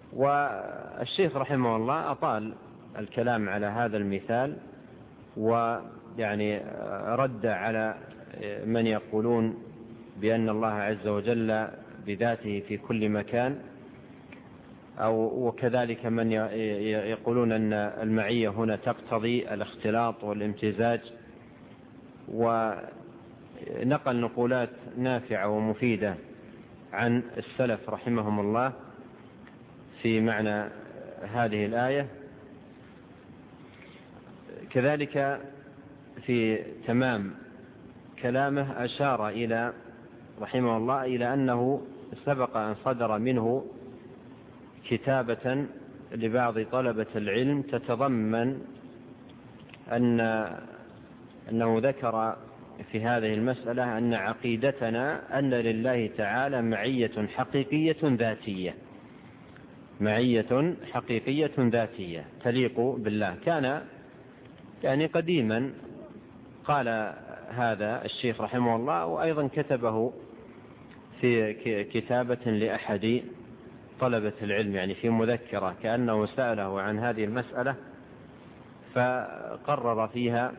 والشيخ رحمه الله أطال الكلام على هذا المثال، ويعني رد على من يقولون بأن الله عز وجل بذاته في كل مكان، وكذلك من يقولون أن المعية هنا تقتضي الاختلاط والامتزاج، ونقل نقولات نافعة ومفيدة عن السلف رحمهم الله في معنى هذه الآية. كذلك في تمام كلامه أشار إلى رحمه الله إلى أنه سبق أن صدر منه كتابة لبعض طلبة العلم تتضمن أنه ذكر في هذه المسألة أن عقيدتنا أن لله تعالى معية حقيقية ذاتية، معية حقيقية ذاتية تليق بالله. كان يعني قديما قال هذا الشيخ رحمه الله، وأيضا كتبه في كتابة لأحد طلبة العلم، يعني في مذكرة، كأنه سأله عن هذه المسألة فقرر فيها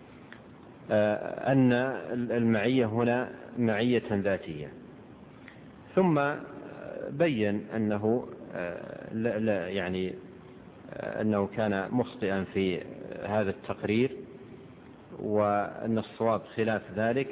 أن المعية هنا معية ذاتية. ثم بين أنه يعني أنه كان مخطئا في هذا التقرير، وأن الصواب خلاف ذلك،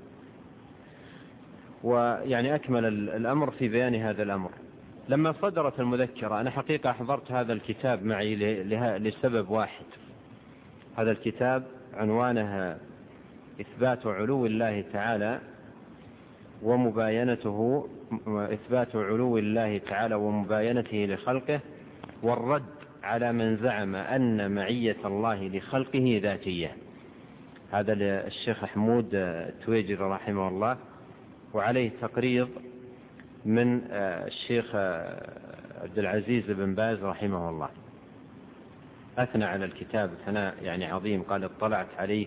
ويعني أكمل الأمر في بيان هذا الأمر. لما صدرت المذكرة، أنا حقيقة حضرت هذا الكتاب معي لسبب واحد. هذا الكتاب عنوانه إثبات علو الله تعالى ومباينته، إثبات علو الله تعالى ومباينته لخلقه، والرد على من زعم أن معية الله لخلقه ذاتية. هذا الشيخ حمود التويجري رحمه الله، وعليه تقريض من الشيخ عبد العزيز بن باز رحمه الله. أثنى على الكتاب ثناء يعني عظيم، قال اطلعت عليه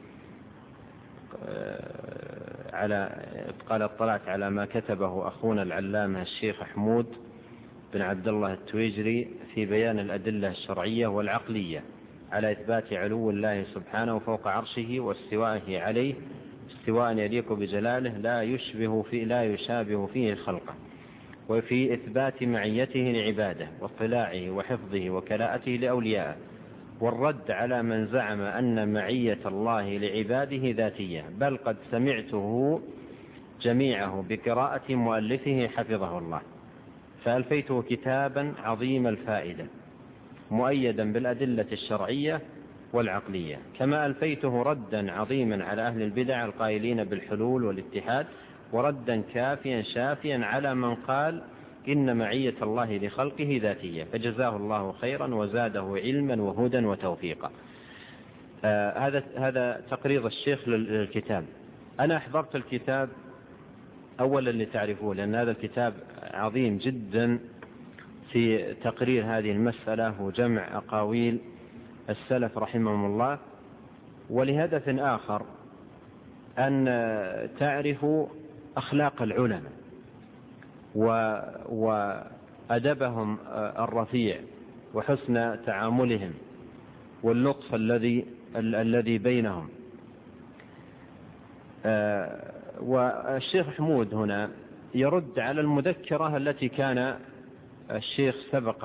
على ما كتبه أخونا العلامة الشيخ حمود بن عبد الله التويجري في بيان الأدلة الشرعية والعقلية على إثبات علو الله سبحانه فوق عرشه واستوائه عليه استواء يليق بجلاله لا يشابه فيه خلقه، وفي إثبات معيته لعباده واطلاعه وحفظه وكلاءته لأوليائه، والرد على من زعم أن معية الله لعباده ذاتية، بل قد سمعته جميعه بقراءة مؤلفه حفظه الله، فألفيته كتابا عظيم الفائدة مؤيدا بالأدلة الشرعية والعقلية، كما ألفيته ردا عظيما على أهل البدع القائلين بالحلول والاتحاد، وردا كافيا شافيا على من قال إن معية الله لخلقه ذاتية، فجزاه الله خيرا وزاده علما وهدى وتوفيقا. هذا تقريض الشيخ للكتاب. أنا أحضرت الكتاب أولا لتعرفوه، لأن هذا الكتاب عظيم جدا في تقرير هذه المسألة وجمع أقاويل السلف رحمهم الله، ولهدف آخر أن تعرفوا أخلاق العلماء وأدبهم الرفيع وحسن تعاملهم واللطف الذي بينهم. والشيخ حمود هنا يرد على المذكرة التي كان الشيخ سبق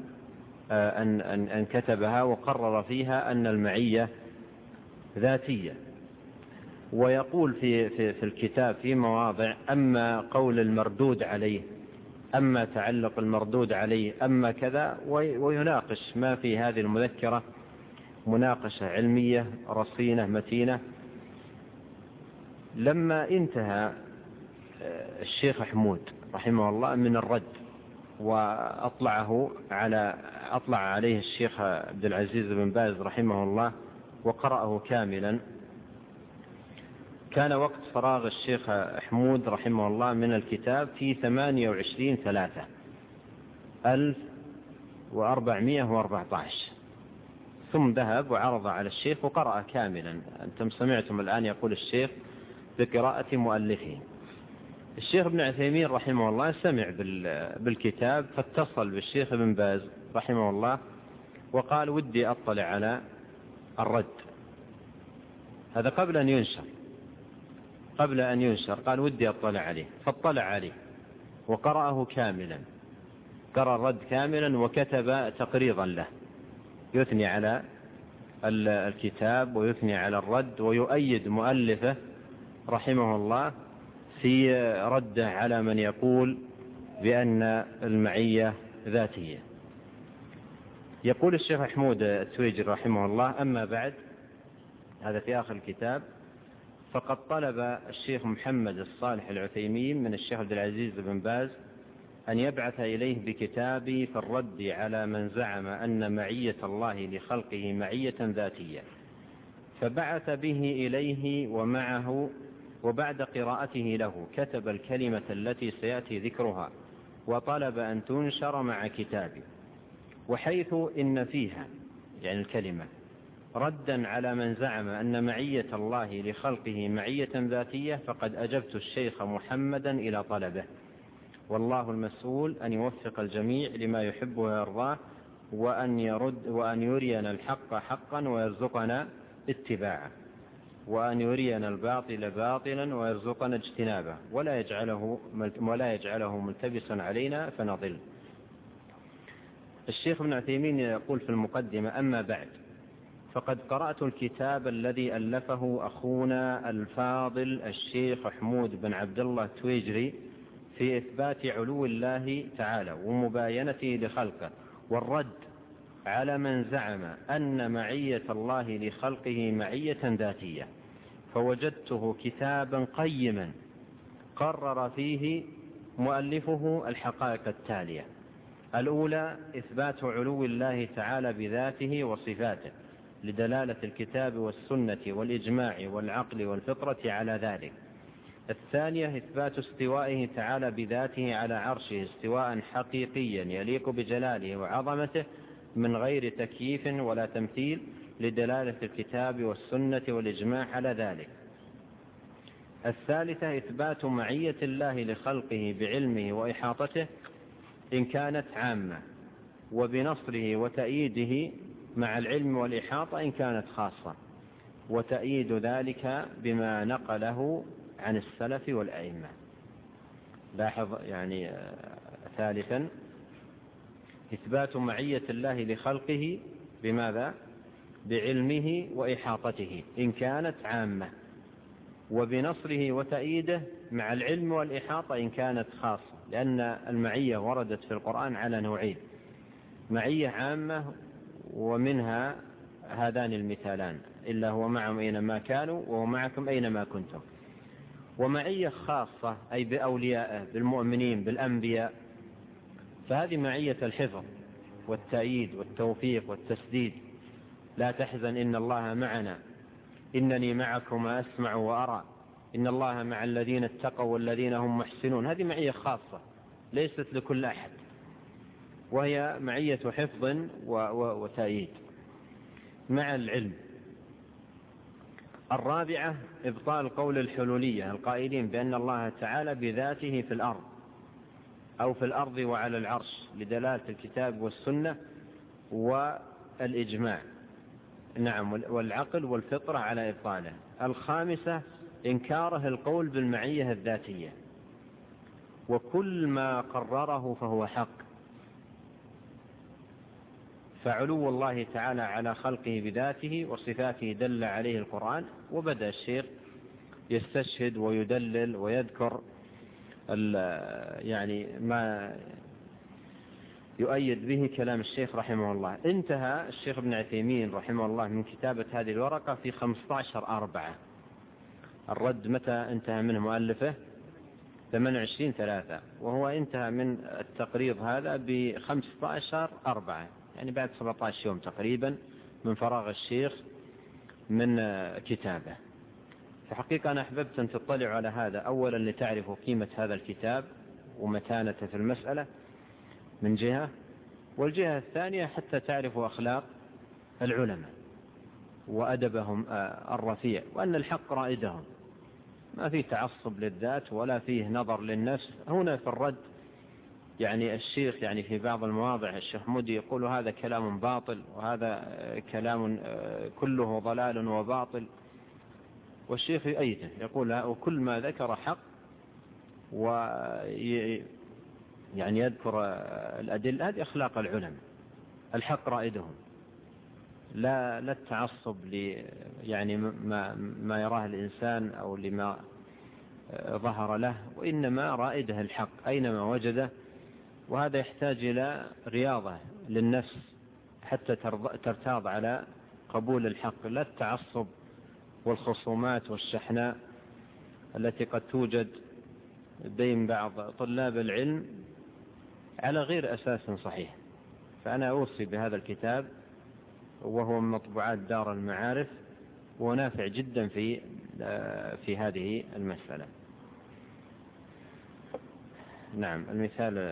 أن كتبها وقرر فيها أن المعية ذاتية، ويقول في الكتاب في مواضع: أما قول المردود عليه، أما تعلق المردود عليه، أما كذا، ويناقش ما في هذه المذكرة مناقشة علمية رصينة متينة. لما انتهى الشيخ حمود رحمه الله من الرد وأطلع عليه الشيخ عبد العزيز بن باز رحمه الله وقرأه كاملا، كان وقت فراغ الشيخ حمود رحمه الله من الكتاب في 28/3/14، ثم ذهب وعرض على الشيخ وقرأ كاملا. أنتم سمعتم الآن يقول الشيخ بقراءة مؤلفه. الشيخ ابن عثيمين رحمه الله سمع بالكتاب، فاتصل بالشيخ ابن باز رحمه الله وقال ودي أطلع على الرد. هذا قبل أن ينشر قال ودي أطلع عليه، فاطلع عليه وقرأه كاملا، قرأ الرد كاملا وكتب تقريضا له يثني على الكتاب ويثني على الرد ويؤيد مؤلفه رحمه الله في رده على من يقول بأن المعية ذاتية. يقول الشيخ حمود التويجري رحمه الله: أما بعد، هذا في آخر الكتاب، فقد طلب الشيخ محمد الصالح العثيمين من الشيخ عبد العزيز بن باز أن يبعث إليه بكتابي في الرد على من زعم أن معية الله لخلقه معية ذاتية، فبعث به إليه ومعه، وبعد قراءته له كتب الكلمة التي سيأتي ذكرها وطلب أن تنشر مع كتابي، وحيث إن فيها يعني الكلمة ردا على من زعم أن معية الله لخلقه معية ذاتية، فقد أجبت الشيخ محمدا إلى طلبه، والله المسؤول أن يوفق الجميع لما يحب ويرضاه، وأن يرينا الحق حقا ويرزقنا اتباعه، وأن يرينا الباطل باطلا ويرزقنا اجتنابه، ولا يجعله ملتبسا علينا فنضل. الشيخ ابن عثيمين يقول في المقدمة: أما بعد، فقد قرأت الكتاب الذي ألفه أخونا الفاضل الشيخ حمود بن عبد الله التويجري في إثبات علو الله تعالى ومباينته لخلقه، والرد على من زعم أن معية الله لخلقه معية ذاتية، فوجدته كتابا قيما قرر فيه مؤلفه الحقائق التالية: الأولى إثبات علو الله تعالى بذاته وصفاته لدلالة الكتاب والسنة والإجماع والعقل والفطرة على ذلك. الثانية إثبات استوائه تعالى بذاته على عرشه استواء حقيقيا يليق بجلاله وعظمته من غير تكييف ولا تمثيل لدلالة الكتاب والسنة والإجماع على ذلك. الثالثة إثبات معية الله لخلقه بعلمه وإحاطته إن كانت عامة، وبنصره وتأييده مع العلم والإحاطة إن كانت خاصة، وتأييد ذلك بما نقله عن السلف والأئمة. لاحظ يعني ثالثا إثبات معية الله لخلقه بماذا؟ بعلمه وإحاطته إن كانت عامة، وبنصره وتأييده مع العلم والإحاطة إن كانت خاصة، لأن المعية وردت في القرآن على نوعين: معية عامة ومنها هذان المثالان: إلا هو معهم أينما كانوا وهو معكم أينما كنتم. ومعية خاصة أي بأوليائه بالمؤمنين بالأنبياء، فهذه معية الحفظ والتأييد والتوفيق والتسديد: لا تحزن إن الله معنا، إنني معكم أسمع وأرى، إن الله مع الذين اتقوا والذين هم محسنون. هذه معية خاصة ليست لكل أحد، وهي معية حفظ وتأييد مع العلم. الرابعة إبطال قول الحلولية القائلين بأن الله تعالى بذاته في الأرض أو في الأرض وعلى العرش لدلالة الكتاب والسنة والإجماع، نعم، والعقل والفطرة على إبطاله. الخامسة إنكاره القول بالمعية الذاتية، وكل ما قرره فهو حق، فعلو الله تعالى على خلقه بذاته وصفاته دل عليه القرآن. وبدأ الشيخ يستشهد ويدلل ويذكر يعني ما يؤيد به كلام الشيخ رحمه الله. انتهى الشيخ ابن عثيمين رحمه الله من كتابة هذه الورقة في 15/4. الرد متى انتهى منه مؤلفه؟ 28/3، وهو انتهى من التقريض هذا ب15/4، يعني بعد 17 يوم تقريبا من فراغ الشيخ من كتابه. في حقيقة أنا أحببت أن تطلعوا على هذا، أولا لتعرفوا قيمة هذا الكتاب ومتانته في المسألة من جهة، والجهة الثانية حتى تعرفوا أخلاق العلماء وأدبهم الرفيع، وأن الحق رائدهم. ما فيه تعصب للذات ولا فيه نظر للنفس. هنا في الرد يعني الشيخ يعني في بعض المواضع الشيخ مودي يقول هذا كلام باطل وهذا كلام كله ضلال وباطل، والشيخ يؤيده يقول وكل ما ذكر حق، ويعني يذكر الأدلة. هذه أخلاق العلماء، الحق رائدهم، لا التعصب يعني ما يراه الإنسان أو لما ظهر له، وإنما رائده الحق أينما وجده. وهذا يحتاج إلى رياضة للنفس حتى ترتاض على قبول الحق، لا التعصب والخصومات والشحناء التي قد توجد بين بعض طلاب العلم على غير أساس صحيح. فأنا أوصي بهذا الكتاب، وهو من مطبوعات دار المعارف، ونافع جدا في هذه المسألة. نعم، المثال